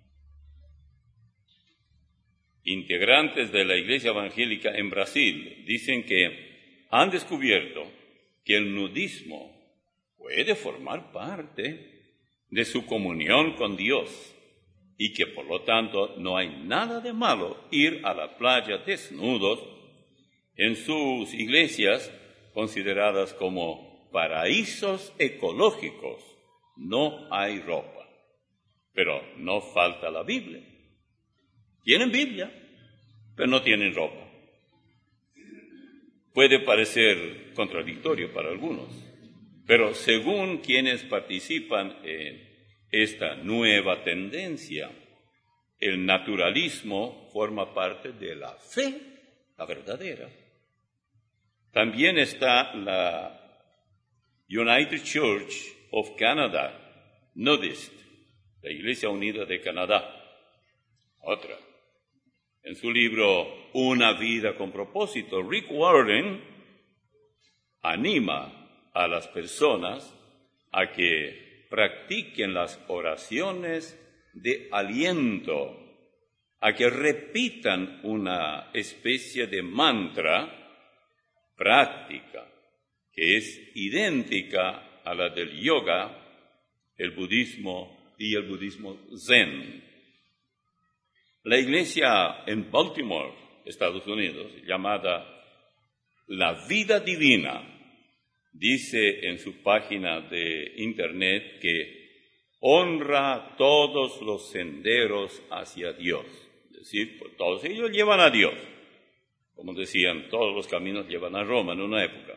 Integrantes de la Iglesia Evangélica en Brasil dicen que han descubierto que el nudismo puede formar parte de su comunión con Dios y que por lo tanto no hay nada de malo ir a la playa desnudos en sus iglesias consideradas como paraísos ecológicos. No hay ropa, pero no falta la Biblia. Tienen Biblia, pero no tienen ropa. Puede parecer contradictorio para algunos, pero según quienes participan en esta nueva tendencia, el naturalismo forma parte de la fe, la verdadera. También está la United Church of Canada, Nudist, la Iglesia Unida de Canadá. Otra. En su libro Una vida con propósito, Rick Warren anima a las personas a que practiquen las oraciones de aliento, a que repitan una especie de mantra práctica que es idéntica a la del yoga, el budismo y el budismo zen. La iglesia en Baltimore, Estados Unidos, llamada La Vida Divina, dice en su página de internet que honra todos los senderos hacia Dios. Es decir, pues todos ellos llevan a Dios. Como decían, todos los caminos llevan a Roma en una época.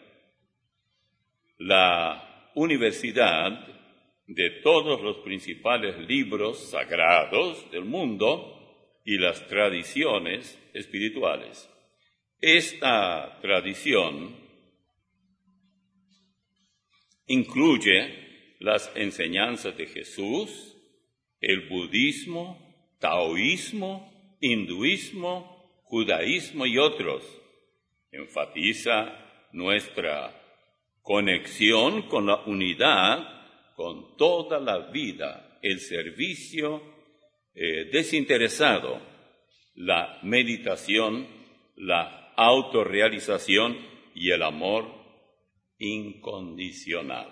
La universidad de todos los principales libros sagrados del mundo y las tradiciones espirituales. Esta tradición incluye las enseñanzas de Jesús, el budismo, taoísmo, hinduismo, judaísmo y otros. Enfatiza nuestra conexión con la unidad con toda la vida el servicio eh, desinteresado, la meditación, la autorrealización y el amor incondicional.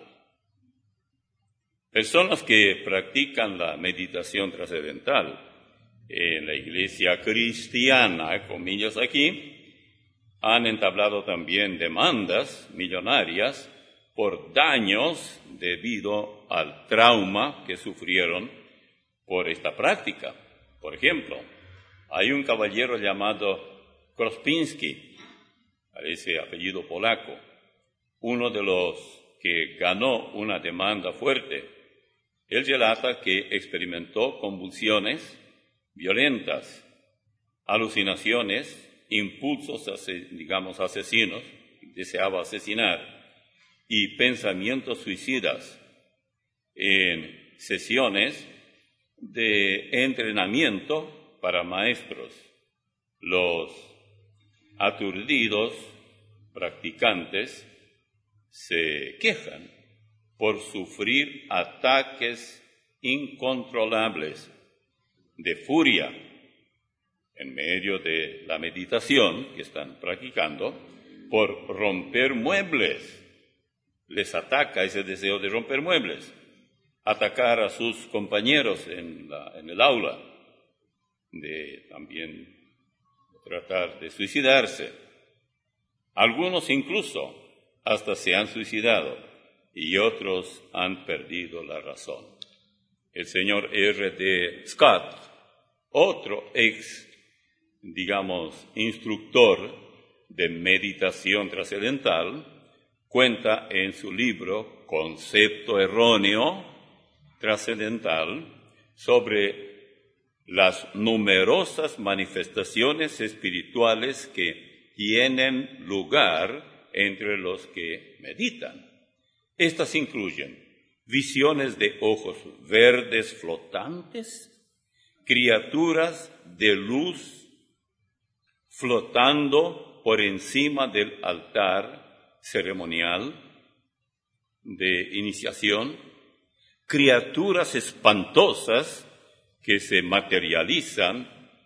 Personas que practican la meditación trascendental en la iglesia cristiana, comillas aquí, han entablado también demandas millonarias por daños debido al trauma que sufrieron por esta práctica. Por ejemplo, hay un caballero llamado Krospinski, ese apellido polaco, uno de los que ganó una demanda fuerte. Él relata que experimentó convulsiones violentas, alucinaciones, impulsos, digamos, asesinos, deseaba asesinar, y pensamientos suicidas en sesiones de entrenamiento para maestros. Los aturdidos practicantes se quejan por sufrir ataques incontrolables de furia en medio de la meditación que están practicando, por romper muebles. Les ataca ese deseo de romper muebles, atacar a sus compañeros en, la, en el aula, de también tratar de suicidarse. Algunos incluso hasta se han suicidado y otros han perdido la razón. El señor R D Scott, otro ex, digamos, instructor de meditación trascendental, cuenta en su libro Concepto Erróneo Trascendental sobre las numerosas manifestaciones espirituales que tienen lugar entre los que meditan. Estas incluyen visiones de ojos verdes flotantes, criaturas de luz flotando por encima del altar ceremonial de iniciación, criaturas espantosas que se materializan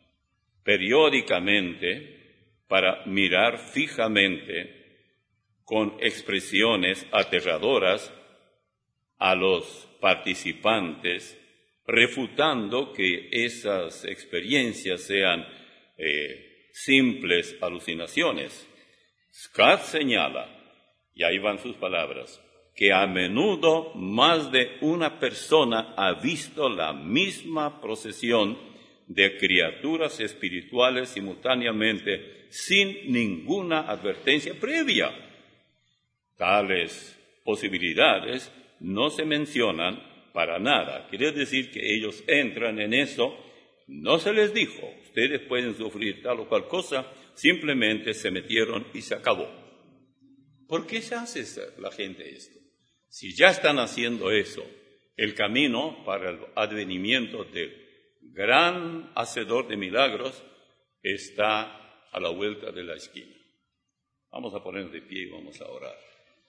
periódicamente para mirar fijamente con expresiones aterradoras a los participantes, refutando que esas experiencias sean eh, simples alucinaciones. Scott señala, y ahí van sus palabras, que a menudo más de una persona ha visto la misma procesión de criaturas espirituales simultáneamente sin ninguna advertencia previa. Tales posibilidades no se mencionan para nada. Quiere decir que ellos entran en eso, no se les dijo, ustedes pueden sufrir tal o cual cosa, simplemente se metieron y se acabó. ¿Por qué se hace la gente esto? Si ya están haciendo eso, el camino para el advenimiento del gran hacedor de milagros está a la vuelta de la esquina. Vamos a ponernos de pie y vamos a orar.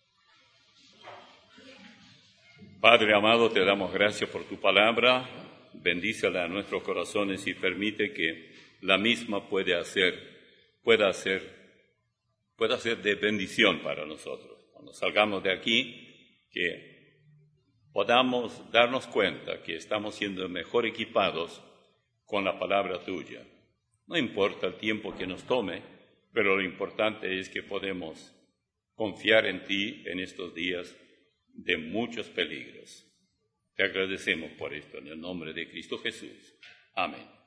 Padre amado, te damos gracias por tu palabra. Bendícela a nuestros corazones y permite que la misma puede hacer, pueda hacer, pueda ser de bendición para nosotros. Cuando salgamos de aquí, que podamos darnos cuenta que estamos siendo mejor equipados con la palabra tuya. No importa el tiempo que nos tome, pero lo importante es que podemos confiar en ti en estos días de muchos peligros. Te agradecemos por esto en el nombre de Cristo Jesús. Amén.